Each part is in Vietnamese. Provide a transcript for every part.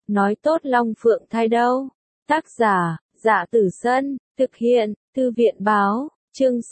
nói tốt Long Phượng thai đâu. Tác giả, Dạ Tử Sân, thực hiện, Thư viện báo, chương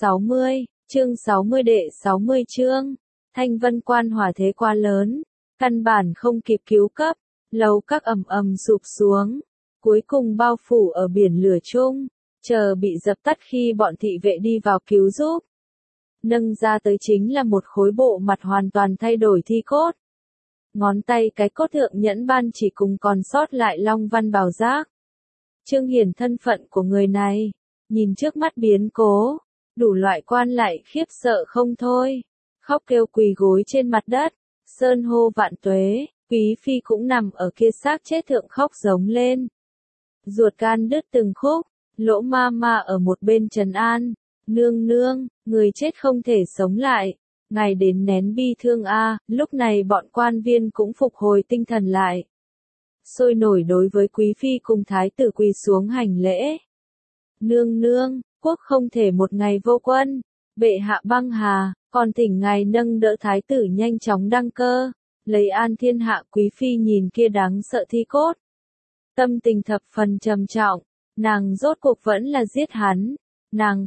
60 đệ 60 chương. Thanh Vân Quan hỏa thế quá lớn, căn bản không kịp cứu cấp, lầu các ầm ầm sụp xuống, cuối cùng bao phủ ở biển lửa chung, chờ bị dập tắt khi bọn thị vệ đi vào cứu giúp. Nâng ra tới chính là một khối bộ mặt hoàn toàn thay đổi thi cốt. Ngón tay cái cốt thượng nhẫn ban chỉ cùng còn sót lại long văn bảo giác. Trương hiển thân phận của người này, nhìn trước mắt biến cố, đủ loại quan lại khiếp sợ không thôi, khóc kêu quỳ gối trên mặt đất, sơn hô vạn tuế, Quý phi cũng nằm ở kia xác chết thượng khóc giống lên. Ruột gan đứt từng khúc, Lỗ ma ma ở một bên trấn an, nương nương, người chết không thể sống lại, ngài đến nén bi thương a. Lúc này bọn quan viên cũng phục hồi tinh thần lại. Sôi nổi đối với quý phi cùng thái tử quỳ xuống hành lễ. Nương nương, quốc không thể một ngày vô quân, bệ hạ băng hà, còn thỉnh ngài nâng đỡ thái tử nhanh chóng đăng cơ, lấy an thiên hạ. Quý phi nhìn kia đáng sợ thi cốt, tâm tình thập phần trầm trọng, nàng rốt cuộc vẫn là giết hắn, nàng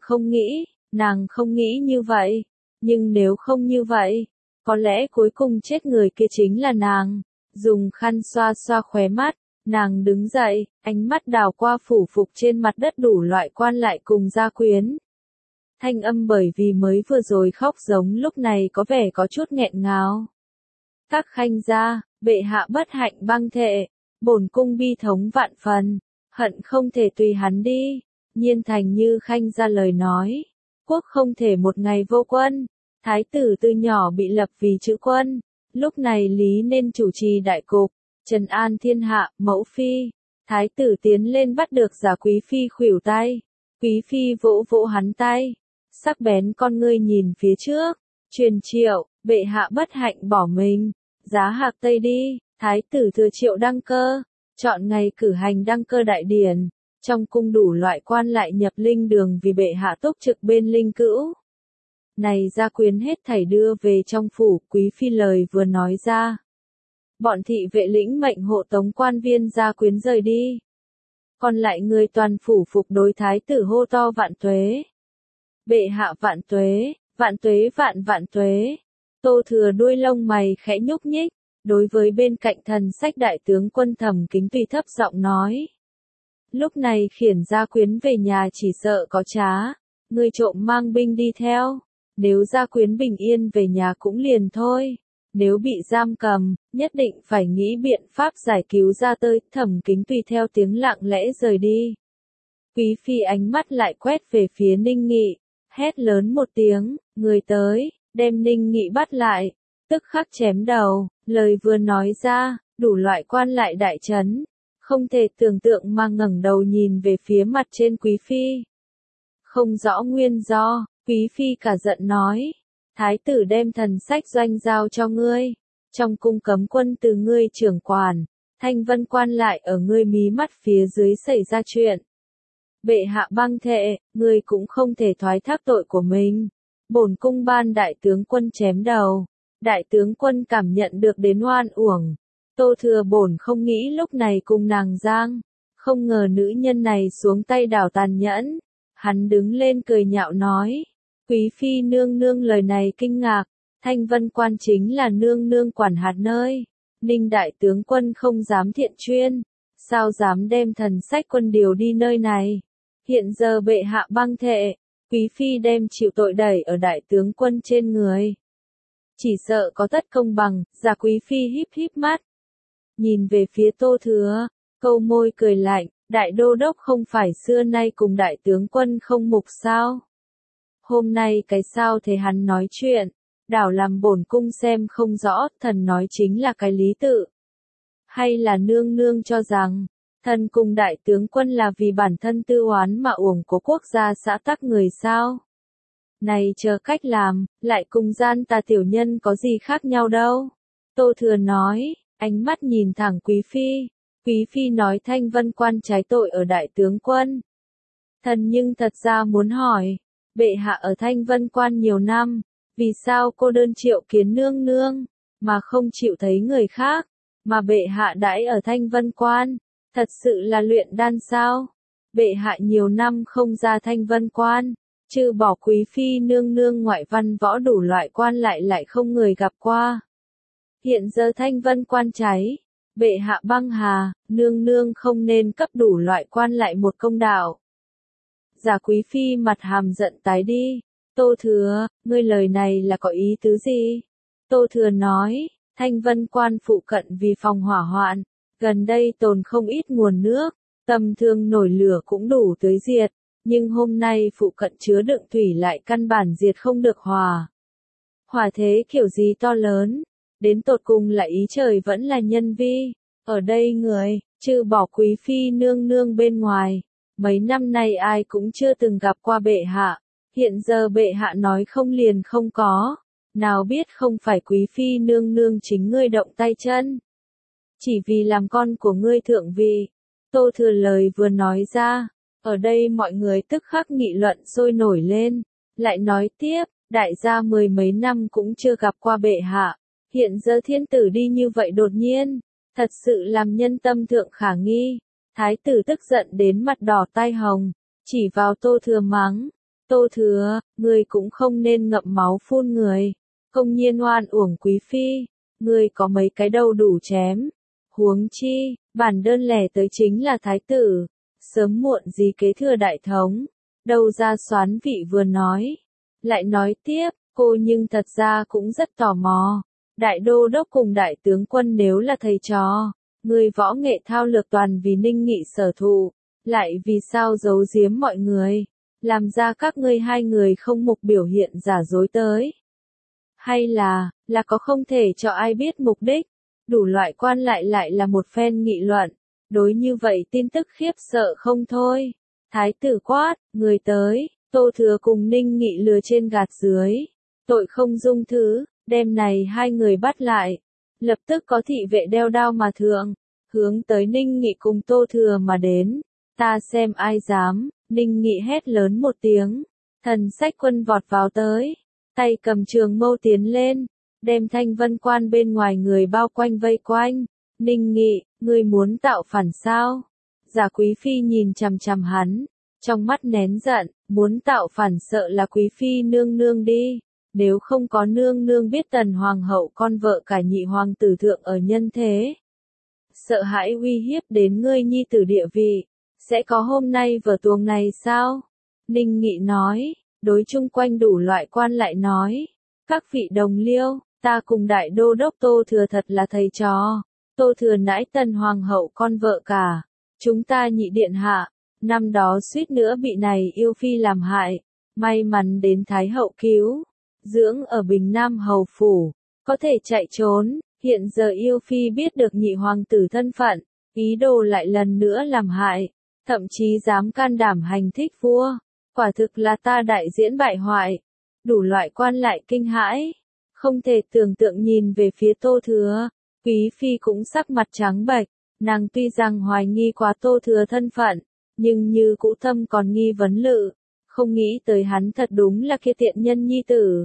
không nghĩ như vậy, nhưng nếu không như vậy, có lẽ cuối cùng chết người kia chính là nàng. Dùng khăn xoa xoa khóe mắt, nàng đứng dậy, ánh mắt đảo qua phủ phục trên mặt đất đủ loại quan lại cùng gia quyến. Thanh âm bởi vì mới vừa rồi khóc giống lúc này có vẻ có chút nghẹn ngào. Các khanh gia, bệ hạ bất hạnh băng thệ, bổn cung bi thống vạn phần, hận không thể tùy hắn đi. Nhiên thành như khanh gia lời nói, quốc không thể một ngày vô quân, thái tử từ nhỏ bị lập vì chữ quân. Lúc này lý nên chủ trì đại cục, trấn an thiên hạ. Mẫu phi, thái tử tiến lên bắt được giả quý phi khuỷu tay, quý phi vỗ vỗ hắn tay, sắc bén con ngươi nhìn phía trước, truyền triệu, bệ hạ bất hạnh bỏ mình, giá hạc tây đi. Thái tử thừa triệu đăng cơ, chọn ngày cử hành đăng cơ đại điển, trong cung đủ loại quan lại nhập linh đường vì bệ hạ túc trực bên linh cữu. Này gia quyến hết thảy đưa về trong phủ. Quý phi lời vừa nói ra, bọn thị vệ lĩnh mệnh hộ tống quan viên gia quyến rời đi. Còn lại người toàn phủ phục đối thái tử hô to vạn tuế. Bệ hạ vạn tuế, vạn tuế vạn vạn tuế. Tô Thừa đuôi lông mày khẽ nhúc nhích, đối với bên cạnh thần sách đại tướng quân Thẩm Kính tùy thấp giọng nói. Lúc này khiển gia quyến về nhà chỉ sợ có trá, người trộm mang binh đi theo. Nếu gia quyến bình yên về nhà cũng liền thôi, nếu bị giam cầm, nhất định phải nghĩ biện pháp giải cứu ra tới. Thẩm Kính tùy theo tiếng lặng lẽ rời đi. Quý phi ánh mắt lại quét về phía Ninh Nghị, hét lớn một tiếng, người tới, đem Ninh Nghị bắt lại, tức khắc chém đầu. Lời vừa nói ra, đủ loại quan lại đại trấn, không thể tưởng tượng mà ngẩng đầu nhìn về phía mặt trên quý phi. Không rõ nguyên do, quý phi cả giận nói, thái tử đem thần sách doanh giao cho ngươi, trong cung cấm quân từ ngươi trưởng quản, Thanh Vân Quan lại ở ngươi mí mắt phía dưới xảy ra chuyện. Bệ hạ băng thệ, ngươi cũng không thể thoái thác tội của mình. Bổn cung ban đại tướng quân chém đầu. Đại tướng quân cảm nhận được đến oan uổng. Tô Thừa bổn không nghĩ lúc này cùng nàng giang, không ngờ nữ nhân này xuống tay đảo tàn nhẫn. Hắn đứng lên cười nhạo nói, quý phi nương nương lời này kinh ngạc, Thanh Vân Quan chính là nương nương quản hạt nơi. Ninh đại tướng quân không dám thiện chuyên, sao dám đem thần sách quân điều đi nơi này. Hiện giờ bệ hạ băng thệ, quý phi đem chịu tội đẩy ở đại tướng quân trên người. Chỉ sợ có tất công bằng. Giả quý phi híp híp mắt, nhìn về phía Tô Thừa, câu môi cười lạnh, đại đô đốc không phải xưa nay cùng đại tướng quân không mục sao? Hôm nay cái sao thế hắn nói chuyện, đảo làm bổn cung xem không rõ. Thần nói chính là cái lý tự, hay là nương nương cho rằng thần cùng đại tướng quân là vì bản thân tư oán mà uổng của quốc gia xã tắc người sao? Này chờ cách làm, lại cùng gian tà tiểu nhân có gì khác nhau đâu. Tô Thừa nói, ánh mắt nhìn thẳng quý phi. Quý phi nói Thanh Vân Quan trái tội ở đại tướng quân. Thần nhưng thật ra muốn hỏi, bệ hạ ở Thanh Vân Quan nhiều năm, vì sao cô đơn triệu kiến nương nương, mà không chịu thấy người khác? Mà bệ hạ đãi ở Thanh Vân Quan, thật sự là luyện đan sao? Bệ hạ nhiều năm không ra Thanh Vân Quan, trừ bỏ quý phi nương nương ngoại văn võ đủ loại quan lại không người gặp qua. Hiện giờ Thanh Vân Quan cháy, bệ hạ băng hà, nương nương không nên cấp đủ loại quan lại một công đạo. Giả quý phi mặt hàm giận tái đi. Tô Thừa, ngươi lời này là có ý tứ gì? Tô Thừa nói, Thanh Vân Quan phụ cận vì phòng hỏa hoạn, gần đây tồn không ít nguồn nước, tầm thường nổi lửa cũng đủ tưới diệt, nhưng hôm nay phụ cận chứa đựng thủy lại căn bản diệt không được hỏa. Hỏa thế kiểu gì to lớn, đến tột cùng là ý trời vẫn là nhân vi, ở đây người, trừ bỏ quý phi nương nương bên ngoài, mấy năm nay ai cũng chưa từng gặp qua bệ hạ, hiện giờ bệ hạ nói không liền không có, nào biết không phải quý phi nương nương chính ngươi động tay chân. Chỉ vì làm con của ngươi thượng vị. Tô Thừa lời vừa nói ra, ở đây mọi người tức khắc nghị luận sôi nổi lên, lại nói tiếp, đại gia mười mấy năm cũng chưa gặp qua bệ hạ, hiện giờ thiên tử đi như vậy đột nhiên, thật sự làm nhân tâm thượng khả nghi. Thái tử tức giận đến mặt đỏ tai hồng, chỉ vào Tô Thừa mắng, Tô Thừa, ngươi cũng không nên ngậm máu phun người, công nhiên oan uổng quý phi, ngươi có mấy cái đầu đủ chém. Huống chi, bản đơn lẻ tới chính là thái tử, sớm muộn gì kế thừa đại thống, đâu ra soán vị vừa nói. Lại nói tiếp, cô nhưng thật ra cũng rất tò mò, đại đô đốc cùng đại tướng quân nếu là thầy trò, người võ nghệ thao lược toàn vì Ninh Nghị sở thụ, lại vì sao giấu giếm mọi người, làm ra các ngươi hai người không mục biểu hiện giả dối tới. Hay là có không thể cho ai biết mục đích, đủ loại quan lại là một phen nghị luận, đối như vậy tin tức khiếp sợ không thôi. Thái tử quát, người tới, Tô Thừa cùng Ninh Nghị lừa trên gạt dưới, tội không dung thứ, đêm này hai người bắt lại. Lập tức có thị vệ đeo đao mà thượng, hướng tới Ninh Nghị cùng Tô Thừa mà đến. Ta xem ai dám, Ninh Nghị hét lớn một tiếng, thần sách quân vọt vào tới, tay cầm trường mâu tiến lên, đem Thanh Vân Quan bên ngoài người bao quanh vây quanh. Ninh Nghị, ngươi muốn tạo phản sao? Giả quý phi nhìn chằm chằm hắn, trong mắt nén giận, muốn tạo phản sợ là quý phi nương nương đi. Nếu không có nương nương biết tần hoàng hậu con vợ cả nhị hoàng tử thượng ở nhân thế, sợ hãi uy hiếp đến ngươi nhi tử địa vị, sẽ có hôm nay vở tuồng này sao? Ninh Nghị nói, đối chung quanh đủ loại quan lại nói, các vị đồng liêu, ta cùng đại đô đốc Tô Thừa thật là thầy trò, Tô Thừa nãi tần hoàng hậu con vợ cả, chúng ta nhị điện hạ, năm đó suýt nữa bị này yêu phi làm hại, may mắn đến Thái hậu cứu, dưỡng ở Bình Nam hầu phủ, có thể chạy trốn, hiện giờ yêu phi biết được nhị hoàng tử thân phận, ý đồ lại lần nữa làm hại, thậm chí dám can đảm hành thích vua, quả thực là ta đại diễn bại hoại, đủ loại quan lại kinh hãi, không thể tưởng tượng nhìn về phía Tô Thừa, quý phi cũng sắc mặt trắng bệch, nàng tuy rằng hoài nghi quá Tô Thừa thân phận, nhưng như cũ thâm còn nghi vấn lự, không nghĩ tới hắn thật đúng là kia tiện nhân nhi tử.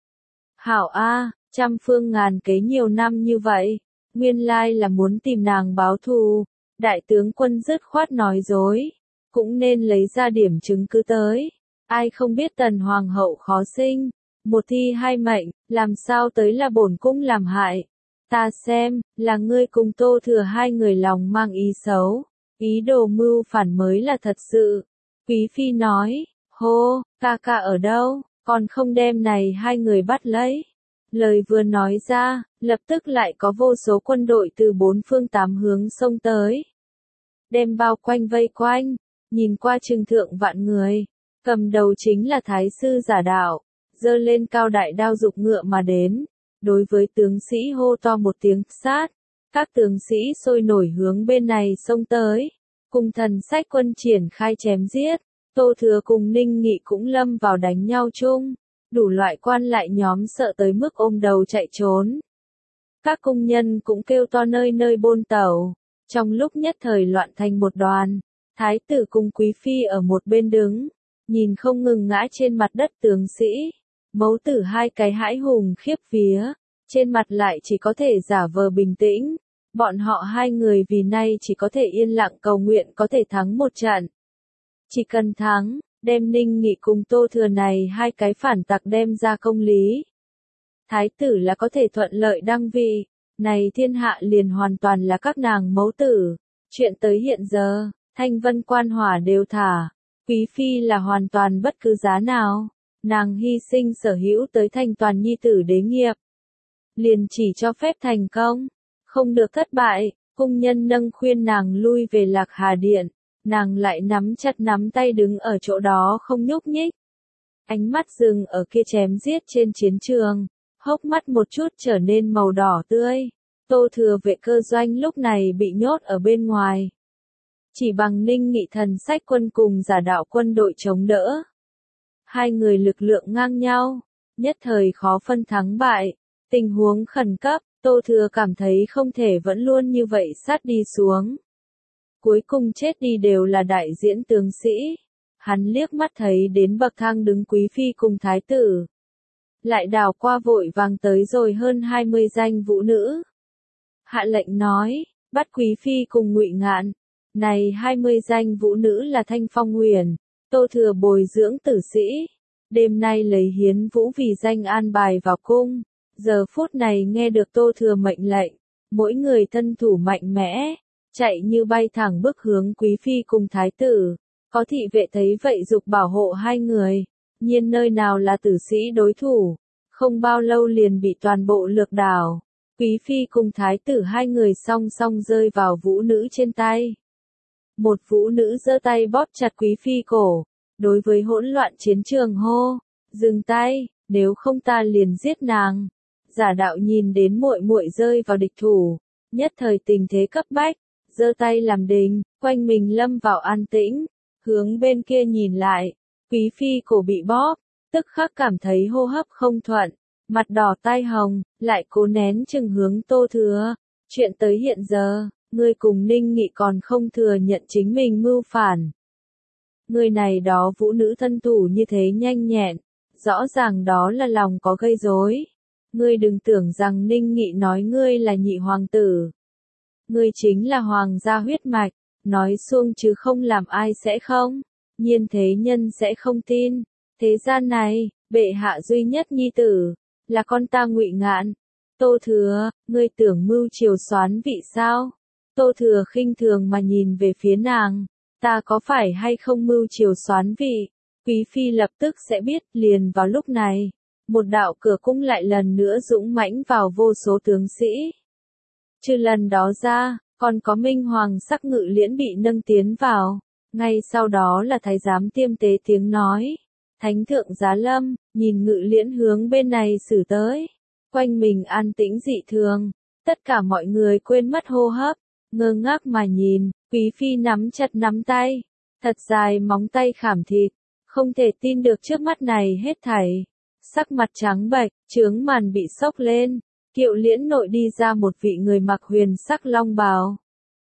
Hảo A, trăm phương ngàn kế nhiều năm như vậy, nguyên lai là muốn tìm nàng báo thù, đại tướng quân dứt khoát nói dối, cũng nên lấy ra điểm chứng cứ tới, ai không biết tần hoàng hậu khó sinh, một thi hai mệnh, làm sao tới là bổn cung làm hại, ta xem, là ngươi cùng Tô Thừa hai người lòng mang ý xấu, ý đồ mưu phản mới là thật sự. Quý phi nói, hô, ca ca ở đâu, còn không đem này hai người bắt lấy. Lời vừa nói ra, lập tức lại có vô số quân đội từ bốn phương tám hướng xông tới. Đem bao quanh vây quanh, nhìn qua trừng thượng vạn người, cầm đầu chính là thái sư giả đạo, giơ lên cao đại đao dục ngựa mà đến. Đối với tướng sĩ hô to một tiếng sát, các tướng sĩ sôi nổi hướng bên này xông tới, cùng thần sách quân triển khai chém giết, Tô Thừa cùng Ninh Nghị cũng lâm vào đánh nhau chung, đủ loại quan lại nhóm sợ tới mức ôm đầu chạy trốn. Các cung nhân cũng kêu to nơi nơi bôn tẩu, trong lúc nhất thời loạn thành một đoàn, thái tử cùng quý phi ở một bên đứng, nhìn không ngừng ngã trên mặt đất tướng sĩ. Mẫu tử hai cái hãi hùng khiếp vía, trên mặt lại chỉ có thể giả vờ bình tĩnh, Bọn họ hai người vì nay chỉ có thể yên lặng cầu nguyện có thể thắng một trận. Chỉ cần thắng, đem Ninh Nghị cùng Tô Thừa này hai cái phản tặc đem ra công lý. Thái tử là có thể thuận lợi đăng vị, này thiên hạ liền hoàn toàn là các nàng mẫu tử. Chuyện tới hiện giờ, Thanh Vân Quan Hỏa đều thả, Quý Phi là hoàn toàn bất cứ giá nào, nàng hy sinh sở hữu tới thành toàn nhi tử đế nghiệp. Liền chỉ cho phép thành công, không được thất bại, cung nhân nâng khuyên nàng lui về Lạc Hà Điện, nàng lại nắm chặt nắm tay đứng ở chỗ đó không nhúc nhích. Ánh mắt dừng ở kia chém giết trên chiến trường, hốc mắt một chút trở nên màu đỏ tươi. Tô Thừa vệ cơ doanh lúc này bị nhốt ở bên ngoài. Chỉ bằng Ninh Nghị thần sách quân cùng giả đạo quân đội chống đỡ. Hai người lực lượng ngang nhau, nhất thời khó phân thắng bại. Tình huống khẩn cấp, Tô Thừa cảm thấy không thể vẫn luôn như vậy sát đi xuống. Cuối cùng chết đi đều là đại diễn tướng sĩ. Hắn liếc mắt thấy đến bậc thang đứng Quý Phi cùng Thái tử. Lại đào qua vội vàng tới rồi hơn 20 danh vũ nữ. Hạ lệnh nói, bắt Quý Phi cùng Ngụy Ngạn. Này 20 danh vũ nữ là Thanh Phong Huyền, Tô Thừa bồi dưỡng tử sĩ. Đêm nay lấy hiến vũ vì danh an bài vào cung. Giờ phút này nghe được Tô Thừa mệnh lệnh, mỗi người thân thủ mạnh mẽ, chạy như bay thẳng bước hướng Quý Phi cùng Thái tử. Có thị vệ thấy vậy dục bảo hộ hai người, nhiên nơi nào là tử sĩ đối thủ, không bao lâu liền bị toàn bộ lược đảo. Quý Phi cùng Thái tử hai người song song rơi vào vũ nữ trên tay. Một vũ nữ giơ tay bóp chặt Quý Phi cổ, đối với hỗn loạn chiến trường hô, dừng tay, nếu không ta liền giết nàng. Giả đạo nhìn đến muội muội rơi vào địch thủ, nhất thời tình thế cấp bách, giơ tay làm đình, quanh mình lâm vào an tĩnh, hướng bên kia nhìn lại, Quý Phi cổ bị bóp, tức khắc cảm thấy hô hấp không thuận, mặt đỏ tai hồng, lại cố nén chừng hướng Tô Thừa. Chuyện tới hiện giờ, ngươi cùng Ninh Nghị còn không thừa nhận chính mình mưu phản. Người này đó vũ nữ thân thủ như thế nhanh nhẹn, rõ ràng đó là lòng có gây rối. Ngươi đừng tưởng rằng Ninh Nghị nói ngươi là nhị hoàng tử. Ngươi chính là hoàng gia huyết mạch, nói xuông chứ không làm ai sẽ không. Nhiên thế nhân sẽ không tin. Thế gian này, bệ hạ duy nhất nhi tử, là con ta Ngụy Ngạn. Tô Thừa, ngươi tưởng mưu triều soán vị sao? Tô Thừa khinh thường mà nhìn về phía nàng, ta có phải hay không mưu triều soán vị? Quý Phi lập tức sẽ biết, liền vào lúc này. Một đạo cửa cung lại lần nữa dũng mãnh vào vô số tướng sĩ. Trừ lần đó ra, còn có Minh Hoàng sắc ngự liễn bị nâng tiến vào. Ngay sau đó là thái giám tiêm tế tiếng nói. Thánh thượng giá lâm, nhìn ngự liễn hướng bên này xử tới. Quanh mình an tĩnh dị thường. Tất cả mọi người quên mất hô hấp. Ngơ ngác mà nhìn, Quý Phi nắm chặt nắm tay. Thật dài móng tay khảm thịt. Không thể tin được trước mắt này hết thảy. Sắc mặt trắng bệch, chướng màn bị xốc lên, kiệu liễn nội đi ra một vị người mặc huyền sắc long bào.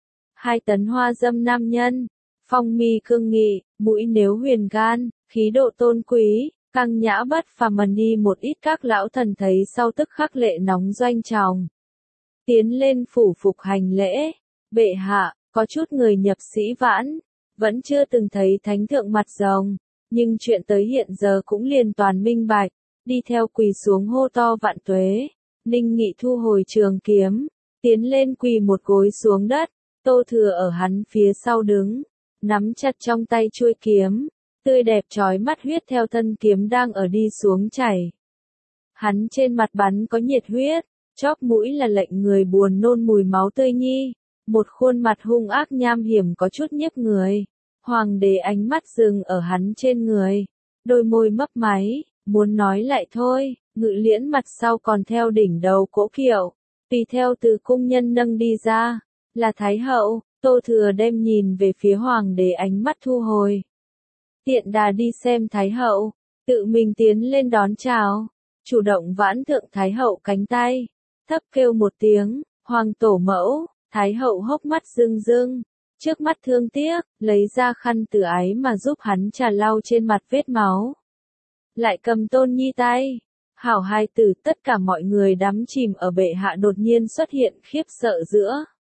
2 tấn hoa dâm nam nhân, phong mi cương nghị, mũi nếu huyền gan, khí độ tôn quý, căng nhã bất phàm mà đi một ít các lão thần thấy sau tức khắc lệ nóng doanh tròng. Tiến lên phủ phục hành lễ, bệ hạ, có chút người nhập sĩ vãn, vẫn chưa từng thấy thánh thượng mặt rồng, nhưng chuyện tới hiện giờ cũng liền toàn minh bạch. Đi theo quỳ xuống hô to vạn tuế, Ninh Nghị thu hồi trường kiếm, tiến lên quỳ một gối xuống đất, Tô Thừa ở hắn phía sau đứng, nắm chặt trong tay chuôi kiếm, tươi đẹp chói mắt huyết theo thân kiếm đang ở đi xuống chảy. Hắn trên mặt bắn có nhiệt huyết, chóp mũi là lệnh người buồn nôn mùi máu tươi nhi, một khuôn mặt hung ác nham hiểm có chút nhức người. Hoàng đế ánh mắt dừng ở hắn trên người, đôi môi mấp máy. Muốn nói lại thôi, ngự liễn mặt sau còn theo đỉnh đầu cỗ kiệu, tùy theo từ cung nhân nâng đi ra, là Thái hậu. Tô Thừa đem nhìn về phía hoàng đế ánh mắt thu hồi. Tiện đà đi xem Thái hậu, tự mình tiến lên đón chào, chủ động vãn thượng Thái hậu cánh tay, thấp kêu một tiếng, hoàng tổ mẫu. Thái hậu hốc mắt rưng rưng, trước mắt thương tiếc, lấy ra khăn từ ái mà giúp hắn trà lau trên mặt vết máu. Lại cầm Tôn Nhi tay, hảo hai tử. Tất cả mọi người đắm chìm ở bệ hạ đột nhiên xuất hiện khiếp sợ giữa.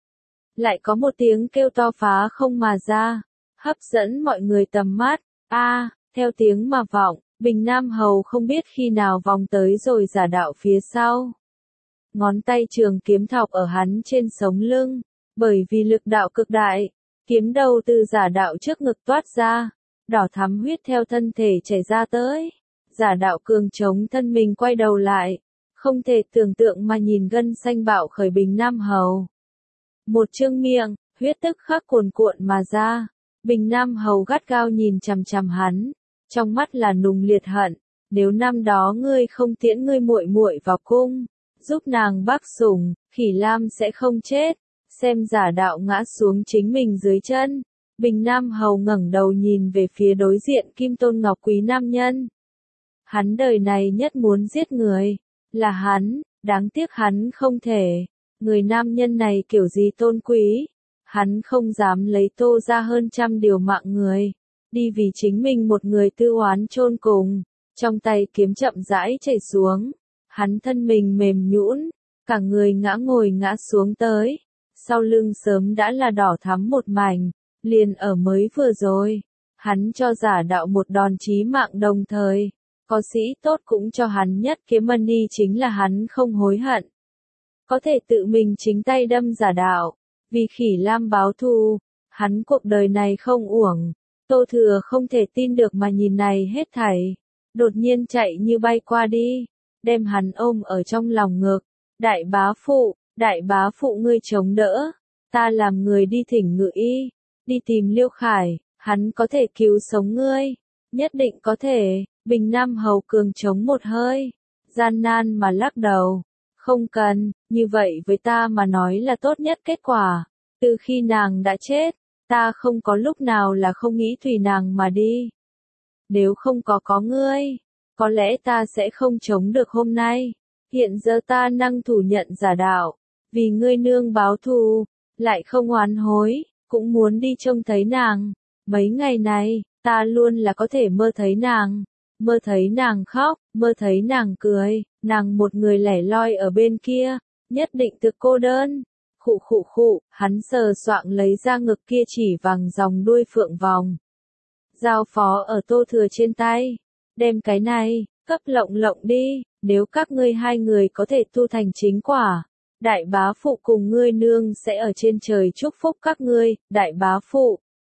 lại có một tiếng kêu to phá không mà ra, hấp dẫn mọi người tầm mắt. Theo tiếng mà vọng, Bình Nam Hầu không biết khi nào vòng tới rồi giả đạo phía sau. Ngón tay trường kiếm thọc ở hắn trên sống lưng, bởi vì lực đạo cực đại, kiếm đầu từ giả đạo trước ngực toát ra, đỏ thắm huyết theo thân thể chảy ra tới. Giả đạo cường chống thân mình quay đầu lại, không thể tưởng tượng mà nhìn gân xanh bạo khởi Bình Nam Hầu. Một trương miệng, huyết tức khắc cuồn cuộn mà ra. Bình Nam Hầu gắt gao nhìn chằm chằm hắn, trong mắt là nùng liệt hận. Nếu năm đó ngươi không tiễn ngươi muội muội vào cung, giúp nàng bắc sủng, Khỉ Lam sẽ không chết. Xem giả đạo ngã xuống chính mình dưới chân. Bình Nam Hầu ngẩng đầu nhìn về phía đối diện Kim Tôn Ngọc Quý nam nhân. Hắn đời này nhất muốn giết người, là hắn, đáng tiếc hắn không thể. Người nam nhân này kiểu gì tôn quý, hắn không dám lấy Tô ra hơn 100 điều mạng người, đi vì chính mình một người tư oán chôn cùng. Trong tay kiếm chậm rãi chảy xuống, hắn thân mình mềm nhũn, cả người ngã ngồi ngã xuống tới, sau lưng sớm đã là đỏ thắm một mảnh, liền ở mới vừa rồi, hắn cho giả đạo một đòn chí mạng đồng thời, có sĩ tốt cũng cho hắn nhất kiếm money chính là hắn không hối hận. Có thể tự mình chính tay đâm giả đạo, vì Khỉ Lam báo thù, hắn cuộc đời này không uổng. Tô Thừa không thể tin được mà nhìn này hết thảy, đột nhiên chạy như bay qua đi, đem hắn ôm ở trong lòng ngực. Đại bá phụ ngươi chống đỡ, ta làm người đi thỉnh ngự y, đi tìm Liêu Khải, hắn có thể cứu sống ngươi, nhất định có thể. Bình Nam Hầu cường chống một hơi, gian nan mà lắc đầu, không cần, như vậy với ta mà nói là tốt nhất kết quả. Từ khi nàng đã chết, ta không có lúc nào là không nghĩ tùy nàng mà đi. Nếu không có ngươi, có lẽ ta sẽ không chống được hôm nay. Hiện giờ ta năng thủ nhận giả đạo, vì ngươi nương báo thù, lại không oán hối, cũng muốn đi trông thấy nàng. Mấy ngày này, ta luôn là có thể mơ thấy nàng khóc, mơ thấy nàng cười, nàng một người lẻ loi ở bên kia, nhất định thực cô đơn. Khụ, hắn sờ soạng lấy ra ngực kia chỉ vàng dòng đuôi phượng vòng. Giao phó ở Tô Thừa trên tay, đem cái này, cấp lộng đi, nếu các ngươi hai người có thể tu thành chính quả. Đại bá phụ cùng ngươi nương sẽ ở trên trời chúc phúc các ngươi, đại bá phụ.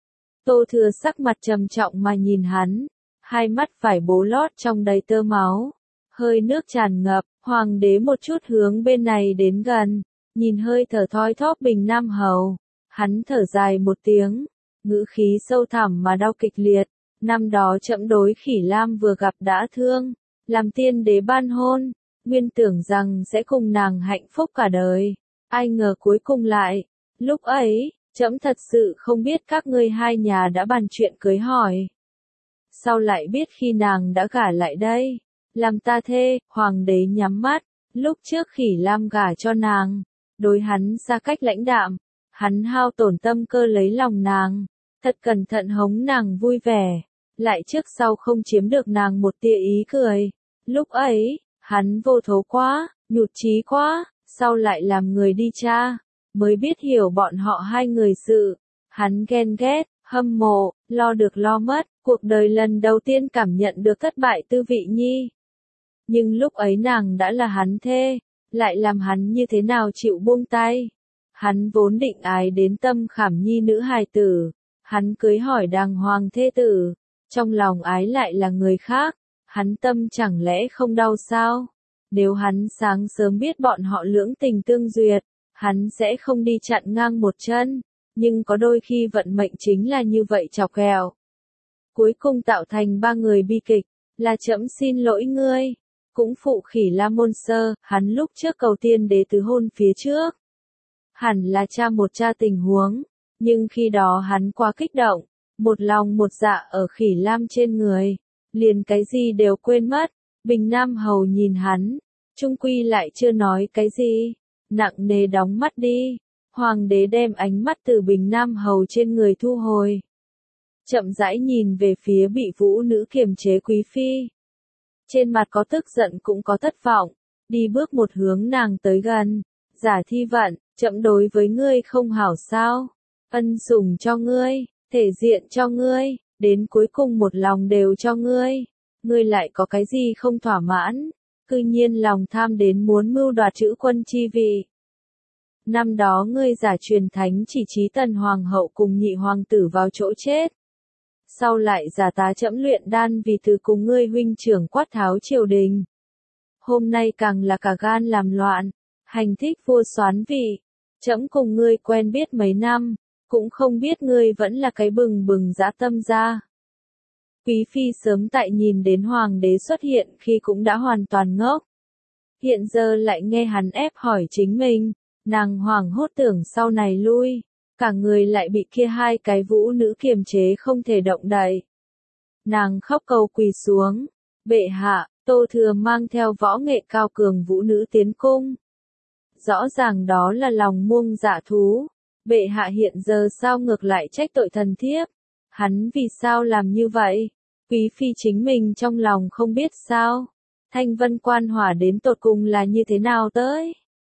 Tô Thừa sắc mặt trầm trọng mà nhìn hắn, hai mắt vải bố lót trong đầy tơ máu, hơi nước tràn ngập, hoàng đế một chút hướng bên này đến gần, nhìn hơi thở thoi thóp Bình Nam Hầu, hắn thở dài một tiếng, ngữ khí sâu thẳm mà đau kịch liệt, năm đó trẫm đối Khỉ Lam vừa gặp đã thương, làm tiên đế ban hôn, nguyên tưởng rằng sẽ cùng nàng hạnh phúc cả đời, ai ngờ cuối cùng lại, lúc ấy, trẫm thật sự không biết các ngươi hai nhà đã bàn chuyện cưới hỏi. Sau lại biết khi nàng đã gả lại đây, làm ta thê, hoàng đế nhắm mắt, lúc trước Khỉ Lam gả cho nàng, đối hắn xa cách lãnh đạm, hắn hao tổn tâm cơ lấy lòng nàng, thật cẩn thận hống nàng vui vẻ, lại trước sau không chiếm được nàng một tia ý cười. Lúc ấy, hắn vô thố quá, nhụt chí quá, sau lại làm người đi tra, mới biết hiểu bọn họ hai người sự, hắn ghen ghét, hâm mộ, lo được lo mất, cuộc đời lần đầu tiên cảm nhận được thất bại tư vị nhi. Nhưng lúc ấy nàng đã là hắn thê, lại làm hắn như thế nào chịu buông tay. Hắn vốn định ái đến tâm khảm nhi nữ hài tử, hắn cưới hỏi đàng hoàng thê tử, trong lòng ái lại là người khác, hắn tâm chẳng lẽ không đau sao? Nếu hắn sáng sớm biết bọn họ lưỡng tình tương duyệt, hắn sẽ không đi chặn ngang một chân, nhưng có đôi khi vận mệnh chính là như vậy chọc ghẹo. Cuối cùng tạo thành ba người bi kịch, là trẫm xin lỗi ngươi, cũng phụ Khỉ Lam môn sơ, hắn lúc trước cầu tiên đế tứ hôn phía trước. Hẳn là một cha tình huống, nhưng khi đó hắn quá kích động, một lòng một dạ ở Khỉ Lam trên người, liền cái gì đều quên mất. Bình Nam Hầu nhìn hắn, trung quy lại chưa nói cái gì, nặng nề đóng mắt đi. Hoàng đế đem ánh mắt từ Bình Nam Hầu trên người thu hồi, chậm rãi nhìn về phía bị vũ nữ kiềm chế quý phi. Trên mặt có tức giận cũng có thất vọng, đi bước một hướng nàng tới gần, giả thi vận, Trẫm đối với ngươi không hảo sao? Ân sủng cho ngươi, thể diện cho ngươi, đến cuối cùng một lòng đều cho ngươi. Ngươi lại có cái gì không thỏa mãn? Cư nhiên lòng tham đến muốn mưu đoạt chữ quân chi vị. Năm đó ngươi giả truyền thánh chỉ trí tần hoàng hậu cùng nhị hoàng tử vào chỗ chết. Sau lại giả tá trẫm luyện đan vì từ cùng ngươi huynh trưởng quát tháo triều đình. Hôm nay càng là cả gan làm loạn, hành thích vua soán vị. Trẫm cùng ngươi quen biết mấy năm, cũng không biết ngươi vẫn là cái bừng bừng dã tâm ra. Quý phi sớm tại nhìn đến hoàng đế xuất hiện khi cũng đã hoàn toàn ngốc. Hiện giờ lại nghe hắn ép hỏi chính mình, nàng hoảng hốt tưởng sau này lui, cả người lại bị kia hai cái vũ nữ kiềm chế không thể động đậy. Nàng khóc cầu quỳ xuống, bệ hạ, Tô Thừa mang theo võ nghệ cao cường vũ nữ tiến cung. Rõ ràng đó là lòng muông dạ thú, bệ hạ hiện giờ sao ngược lại trách tội thần thiếp, hắn vì sao làm như vậy, quý phi chính mình trong lòng không biết sao, Thanh Vân Quan Hỏa đến tột cùng là như thế nào tới.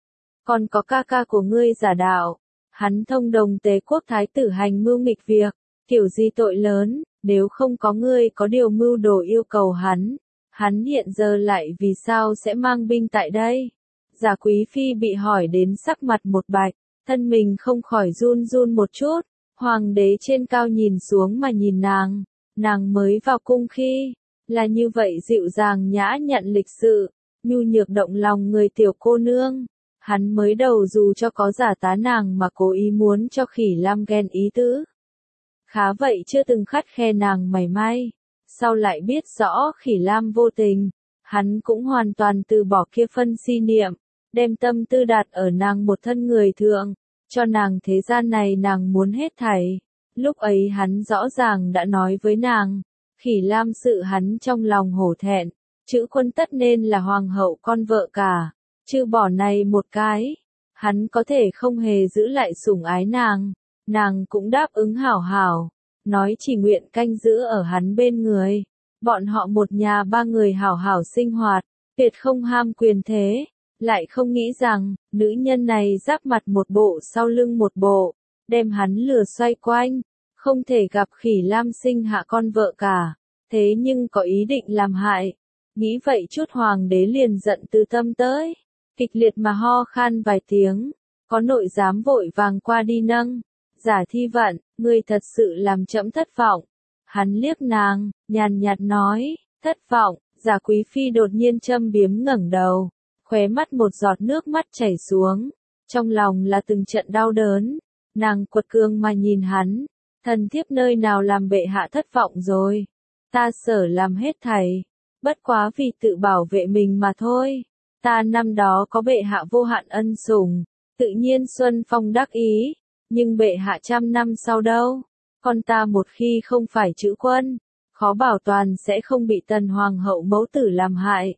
Còn có ca ca của ngươi giả đạo, hắn thông đồng Tế Quốc thái tử hành mưu nghịch việc, kiểu gì tội lớn, nếu không có ngươi có điều mưu đồ yêu cầu hắn hiện giờ lại vì sao sẽ mang binh tại đây. Giả quý phi bị hỏi đến sắc mặt một bạch, thân mình không khỏi run run một chút, hoàng đế trên cao nhìn xuống mà nhìn nàng mới vào cung khi, là như vậy dịu dàng nhã nhặn lịch sự, nhu nhược động lòng người tiểu cô nương, hắn mới đầu dù cho có giả tá nàng mà cố ý muốn cho Khỉ Lam ghen ý tứ. Khá vậy chưa từng khắt khe nàng mảy may, sau lại biết rõ Khỉ Lam vô tình, hắn cũng hoàn toàn từ bỏ kia phân si niệm, đem tâm tư đặt ở nàng một thân người thượng, cho nàng thế gian này nàng muốn hết thảy. Lúc ấy hắn rõ ràng đã nói với nàng, Khỉ Lam sự hắn trong lòng hổ thẹn, chữ quân tất nên là hoàng hậu con vợ cả, chứ bỏ này một cái, hắn có thể không hề giữ lại sủng ái nàng cũng đáp ứng hảo hảo, nói chỉ nguyện canh giữ ở hắn bên người, bọn họ một nhà ba người hảo hảo sinh hoạt, tuyệt không ham quyền thế, lại không nghĩ rằng, nữ nhân này giáp mặt một bộ sau lưng một bộ, đem hắn lừa xoay quanh, không thể gặp Khỉ Lam sinh hạ con vợ cả, thế nhưng có ý định làm hại. Nghĩ vậy chút hoàng đế liền giận từ tâm tới, kịch liệt mà ho khan vài tiếng, có nội giám vội vàng qua đi nâng, giả thi vận, ngươi thật sự làm trẫm thất vọng. Hắn liếc nàng, nhàn nhạt nói, thất vọng, giả quý phi đột nhiên châm biếm ngẩng đầu, khóe mắt một giọt nước mắt chảy xuống, trong lòng là từng trận đau đớn, nàng quật cường mà nhìn hắn, thần thiếp nơi nào làm bệ hạ thất vọng rồi, ta sở làm hết thảy, bất quá vì tự bảo vệ mình mà thôi, ta năm đó có bệ hạ vô hạn ân sủng, tự nhiên xuân phong đắc ý, nhưng bệ hạ trăm năm sau đâu, con ta một khi không phải chữ quân, khó bảo toàn sẽ không bị tần hoàng hậu mẫu tử làm hại.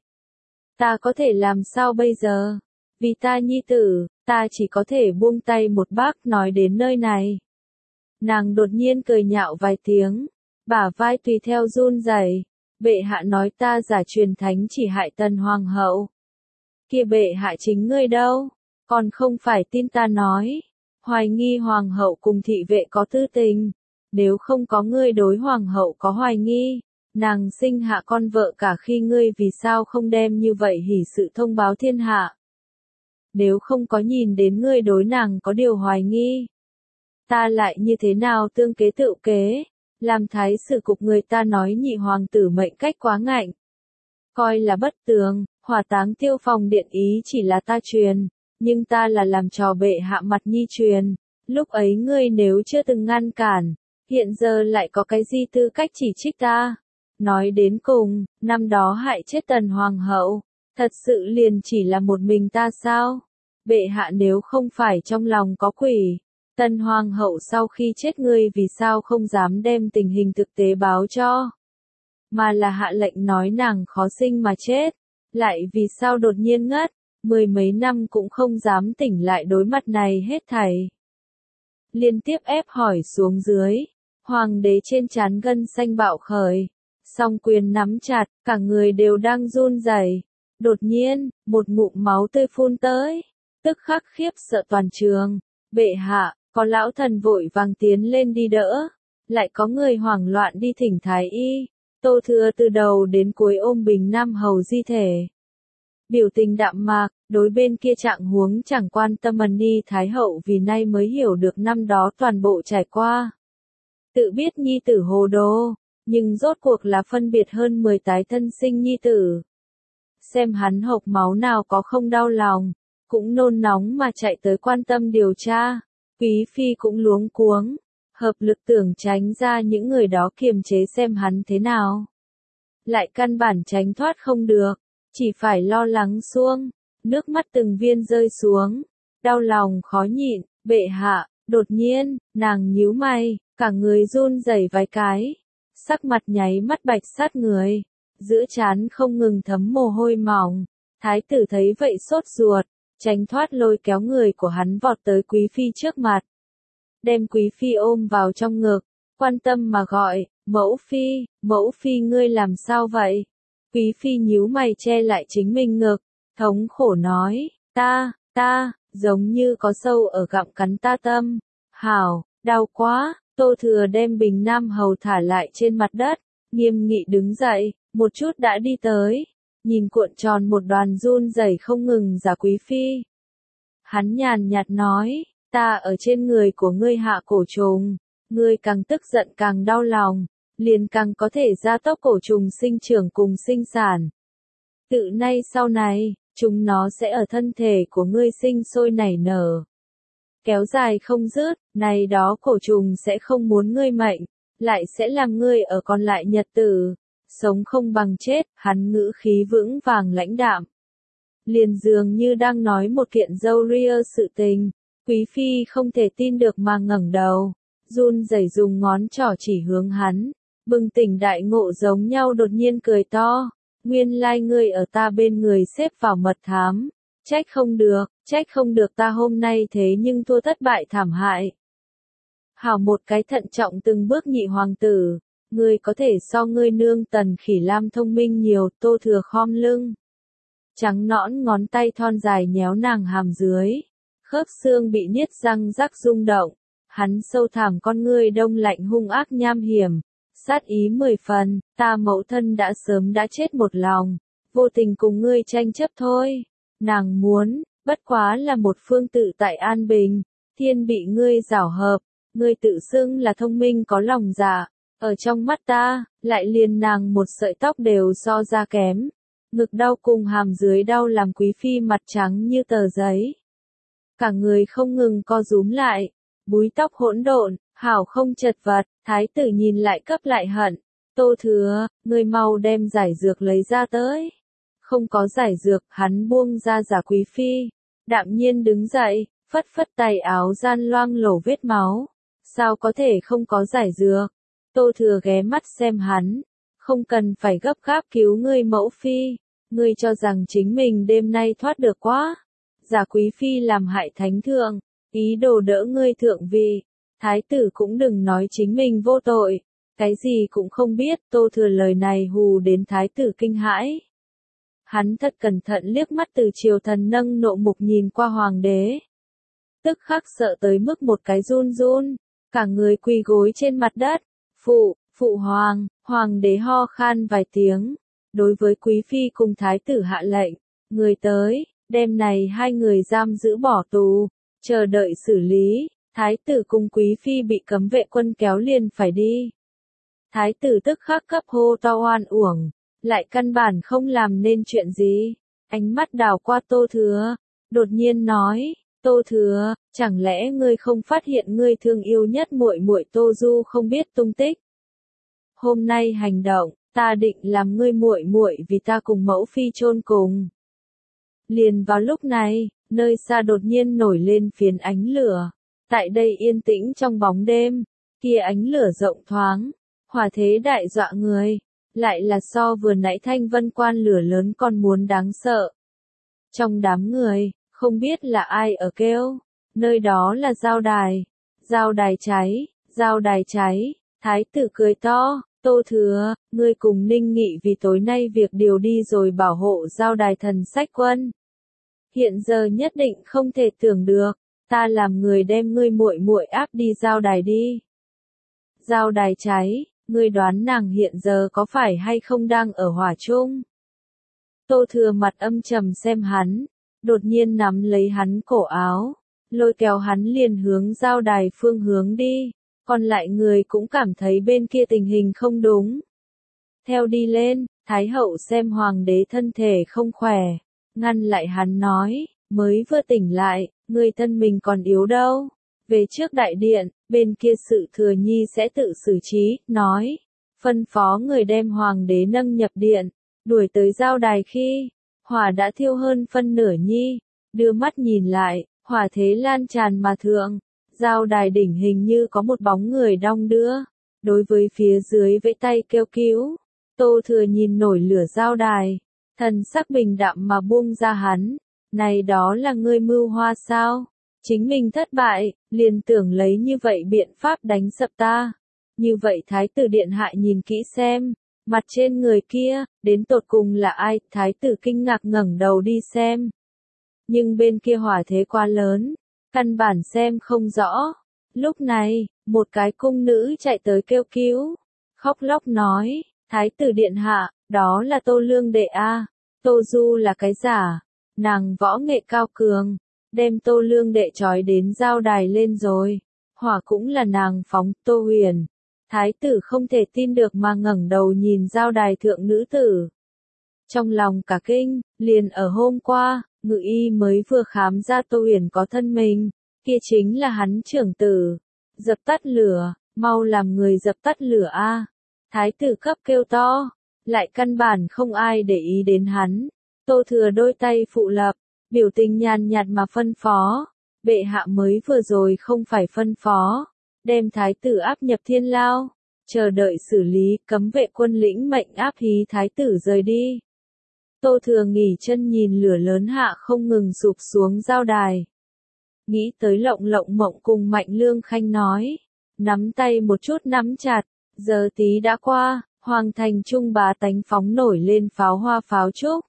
Ta có thể làm sao bây giờ? Vì ta nhi tử, ta chỉ có thể buông tay một bác nói đến nơi này. Nàng đột nhiên cười nhạo vài tiếng, bả vai tùy theo run rẩy. Bệ hạ nói ta giả truyền thánh chỉ hại tần hoàng hậu. Kia bệ hạ chính ngươi đâu? Còn không phải tin ta nói. Hoài nghi hoàng hậu cùng thị vệ có tư tình. Nếu không có ngươi đối hoàng hậu có hoài nghi, nàng sinh hạ con vợ cả khi ngươi vì sao không đem như vậy hỉ sự thông báo thiên hạ. Nếu không có nhìn đến ngươi đối nàng có điều hoài nghi, ta lại như thế nào tương kế tự kế, làm thái sử cục người ta nói nhị hoàng tử mệnh cách quá ngạnh. Coi là bất tường, hỏa táng tiêu phòng điện ý chỉ là ta truyền, nhưng ta là làm trò bệ hạ mặt nhi truyền, lúc ấy ngươi nếu chưa từng ngăn cản, hiện giờ lại có cái gì tư cách chỉ trích ta. Nói đến cùng, năm đó hại chết tần hoàng hậu, thật sự liền chỉ là một mình ta sao? Bệ hạ nếu không phải trong lòng có quỷ, tần hoàng hậu sau khi chết ngươi vì sao không dám đem tình hình thực tế báo cho? Mà là hạ lệnh nói nàng khó sinh mà chết, lại vì sao đột nhiên ngất, mười mấy năm cũng không dám tỉnh lại đối mặt này hết thảy. Liên tiếp ép hỏi xuống dưới, hoàng đế trên trán gân xanh bạo khởi, song quyền nắm chặt, cả người đều đang run rẩy. Đột nhiên, một ngụm máu tươi phun tới, tức khắc khiếp sợ toàn trường. Bệ hạ, có lão thần vội vàng tiến lên đi đỡ, lại có người hoảng loạn đi thỉnh thái y. Tô Thừa từ đầu đến cuối ôm Bình Nam Hầu di thể. Biểu tình đạm mạc, đối bên kia trạng huống chẳng quan tâm Ni Thái Hậu vì nay mới hiểu được năm đó toàn bộ trải qua. Tự biết nhi tử hồ đồ, nhưng rốt cuộc là phân biệt hơn 10 tái thân sinh nhi tử. Xem hắn hộc máu nào có không đau lòng, cũng nôn nóng mà chạy tới quan tâm điều tra. Quý phi cũng luống cuống, hợp lực tưởng tránh ra những người đó kiềm chế xem hắn thế nào. Lại căn bản tránh thoát không được, chỉ phải lo lắng xuông, nước mắt từng viên rơi xuống, đau lòng khó nhịn. Bệ hạ, đột nhiên, nàng nhíu mày, cả người run rẩy vài cái, sắc mặt nháy mắt bạch sát người, giữa trán không ngừng thấm mồ hôi mỏng. Thái tử thấy vậy sốt ruột, tránh thoát lôi kéo người của hắn vọt tới quý phi trước mặt. Đem quý phi ôm vào trong ngực, quan tâm mà gọi, mẫu phi ngươi làm sao vậy? Quý phi nhíu mày che lại chính mình ngực, thống khổ nói, ta, giống như có sâu ở gặm cắn ta tâm. Hảo, đau quá. Tô Thừa đem Bình Nam Hầu thả lại trên mặt đất, nghiêm nghị đứng dậy, một chút đã đi tới, nhìn cuộn tròn một đoàn run rẩy không ngừng giả quý phi. Hắn nhàn nhạt nói, ta ở trên người của ngươi hạ cổ trùng, ngươi càng tức giận càng đau lòng, liền càng có thể gia tốc cổ trùng sinh trưởng cùng sinh sản. Tự nay sau này, chúng nó sẽ ở thân thể của ngươi sinh sôi nảy nở. Kéo dài không dứt, này đó cổ trùng sẽ không muốn ngươi mệnh, lại sẽ làm ngươi ở còn lại nhật tử, sống không bằng chết. Hắn ngữ khí vững vàng lãnh đạm, liền dường như đang nói một kiện dâu ria sự tình. Quý phi không thể tin được mà ngẩng đầu, run rẩy dùng ngón trỏ chỉ hướng hắn, bừng tỉnh đại ngộ giống nhau đột nhiên cười to, nguyên lai ngươi ở ta bên người xếp vào mật thám, trách không được ta hôm nay thế nhưng thua thất bại thảm hại. Hảo một cái thận trọng từng bước nhị hoàng tử, ngươi có thể so ngươi nương Tần Khỉ Lam thông minh nhiều. Tô Thừa khom lưng, trắng nõn ngón tay thon dài nhéo nàng hàm dưới, khớp xương bị niết răng rắc rung động, hắn sâu thẳm con ngươi đông lạnh hung ác nham hiểm, sát ý 10 phần, ta mẫu thân đã sớm đã chết một lòng, vô tình cùng ngươi tranh chấp thôi, nàng muốn, bất quá là một phương tự tại an bình, thiên bị ngươi giảo hợp, ngươi tự xưng là thông minh có lòng dạ, ở trong mắt ta, lại liền nàng một sợi tóc đều so ra kém, ngực đau cùng hàm dưới đau làm quý phi mặt trắng như tờ giấy. Cả người không ngừng co rúm lại, búi tóc hỗn độn, hảo không chật vật. Thái tử nhìn lại cấp lại hận, Tô Thừa, ngươi mau đem giải dược lấy ra tới. Không có giải dược, hắn buông ra giả quý phi, đạm nhiên đứng dậy, phất phất tay áo gian loang lổ vết máu. Sao có thể không có giải dược? Tô Thừa ghé mắt xem hắn, không cần phải gấp gáp cứu ngươi mẫu phi, ngươi cho rằng chính mình đêm nay thoát được quá. Giả quý phi làm hại thánh thượng, ý đồ đỡ ngươi thượng vị, thái tử cũng đừng nói chính mình vô tội, cái gì cũng không biết. Tô Thừa lời này hù đến thái tử kinh hãi. Hắn thật cẩn thận liếc mắt từ triều thần nâng nộ mục nhìn qua hoàng đế. Tức khắc sợ tới mức một cái run run, cả người quỳ gối trên mặt đất. Phụ hoàng đế ho khan vài tiếng, đối với quý phi cùng thái tử hạ lệnh, người tới, đêm này hai người giam giữ bỏ tù, chờ đợi xử lý. Thái tử cùng quý phi bị cấm vệ quân kéo liền phải đi. Thái tử tức khắc cấp hô to oan uổng, lại căn bản không làm nên chuyện gì. Ánh mắt đảo qua Tô Thừa, đột nhiên nói, Tô Thừa, chẳng lẽ ngươi không phát hiện ngươi thương yêu nhất muội muội Tô Du không biết tung tích? Hôm nay hành động, ta định làm ngươi muội muội vì ta cùng mẫu phi chôn cùng. Liền vào lúc này, nơi xa đột nhiên nổi lên phiến ánh lửa. Tại đây yên tĩnh trong bóng đêm, kia ánh lửa rộng thoáng, hỏa thế đại dọa người, lại là so vừa nãy Thanh Vân Quan lửa lớn còn muốn đáng sợ. Trong đám người, không biết là ai ở kêu, nơi đó là giao đài cháy, thái tử cười to, Tô Thừa, ngươi cùng Ninh Nghị vì tối nay việc điều đi rồi bảo hộ giao đài thần sách quân. hiện giờ nhất định không thể tưởng được, ta làm người đem ngươi muội muội áp đi giao đài đi. Giao đài cháy, ngươi đoán nàng hiện giờ có phải hay không đang ở hỏa chung? Tô Thừa mặt âm trầm xem hắn, đột nhiên nắm lấy hắn cổ áo, lôi kéo hắn liền hướng giao đài phương hướng đi, còn lại người cũng cảm thấy bên kia tình hình không đúng. Theo đi lên, Thái hậu xem hoàng đế thân thể không khỏe, ngăn lại hắn nói, mới vừa tỉnh lại, người thân mình còn yếu đâu. Về trước đại điện, bên kia sự thừa nhi sẽ tự xử trí, nói, phân phó người đem hoàng đế nâng nhập điện, đuổi tới giao đài khi, hỏa đã thiêu hơn phân nửa nhi, đưa mắt nhìn lại, hỏa thế lan tràn mà thượng, giao đài đỉnh hình như có một bóng người đong đưa, đối với phía dưới vẫy tay kêu cứu. Tô Thừa nhìn nổi lửa giao đài, thần sắc bình đạm mà buông ra hắn, này đó là ngươi mưu hoa sao? Chính mình thất bại, liền tưởng lấy như vậy biện pháp đánh sập ta. Như vậy thái tử điện hạ nhìn kỹ xem, mặt trên người kia, đến tột cùng là ai? Thái tử kinh ngạc ngẩng đầu đi xem. Nhưng bên kia hỏa thế quá lớn, căn bản xem không rõ. Lúc này, một cái cung nữ chạy tới kêu cứu, khóc lóc nói, thái tử điện hạ, đó là Tô Lương đệ a. Tô Du là cái giả, nàng võ nghệ cao cường, đem Tô Lương đệ trói đến giao đài lên rồi, hỏa cũng là nàng phóng. Tô Huyền, thái tử không thể tin được mà ngẩng đầu nhìn giao đài thượng nữ tử. Trong lòng cả kinh, liền ở hôm qua, ngự y mới vừa khám ra Tô Huyền có thân mình, kia chính là hắn trưởng tử. Dập tắt lửa, mau làm người dập tắt lửa a. Thái tử cấp kêu to, lại căn bản không ai để ý đến hắn. Tô Thừa đôi tay phụ lập, biểu tình nhàn nhạt mà phân phó, bệ hạ mới vừa rồi không phải phân phó, đem thái tử áp nhập thiên lao, chờ đợi xử lý, cấm vệ quân lĩnh mệnh áp hí thái tử rời đi. Tô Thừa nghỉ chân nhìn lửa lớn hạ không ngừng sụp xuống giao đài. Nghĩ tới Lộng Lộng Mộng cùng Mạnh Lương Khanh nói, nắm tay một chút nắm chặt, giờ tí đã qua, hoàng thành trung bá tánh phóng nổi lên pháo hoa pháo trúc.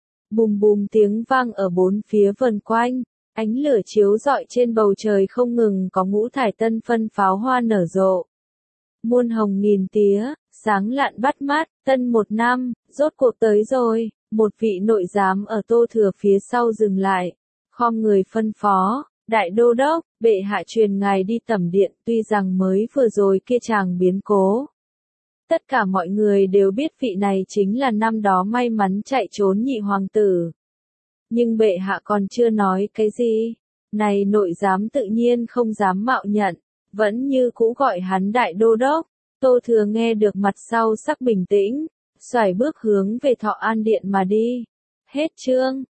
Bùm bùm tiếng vang ở bốn phía vần quanh, ánh lửa chiếu rọi trên bầu trời không ngừng có ngũ thải tân phân pháo hoa nở rộ. Muôn hồng nghìn tía, sáng lạn bắt mắt, tân một năm, rốt cuộc tới rồi, một vị nội giám ở Tô Thừa phía sau dừng lại, khom người phân phó, đại đô đốc, bệ hạ truyền ngài đi tẩm điện, tuy rằng mới vừa rồi kia chàng biến cố. Tất cả mọi người đều biết vị này chính là năm đó may mắn chạy trốn nhị hoàng tử. Nhưng bệ hạ còn chưa nói cái gì. Này nội giám tự nhiên không dám mạo nhận, vẫn như cũ gọi hắn đại đô đốc. Tô Thừa nghe được mặt sau sắc bình tĩnh, xoài bước hướng về Thọ An Điện mà đi. Hết chương.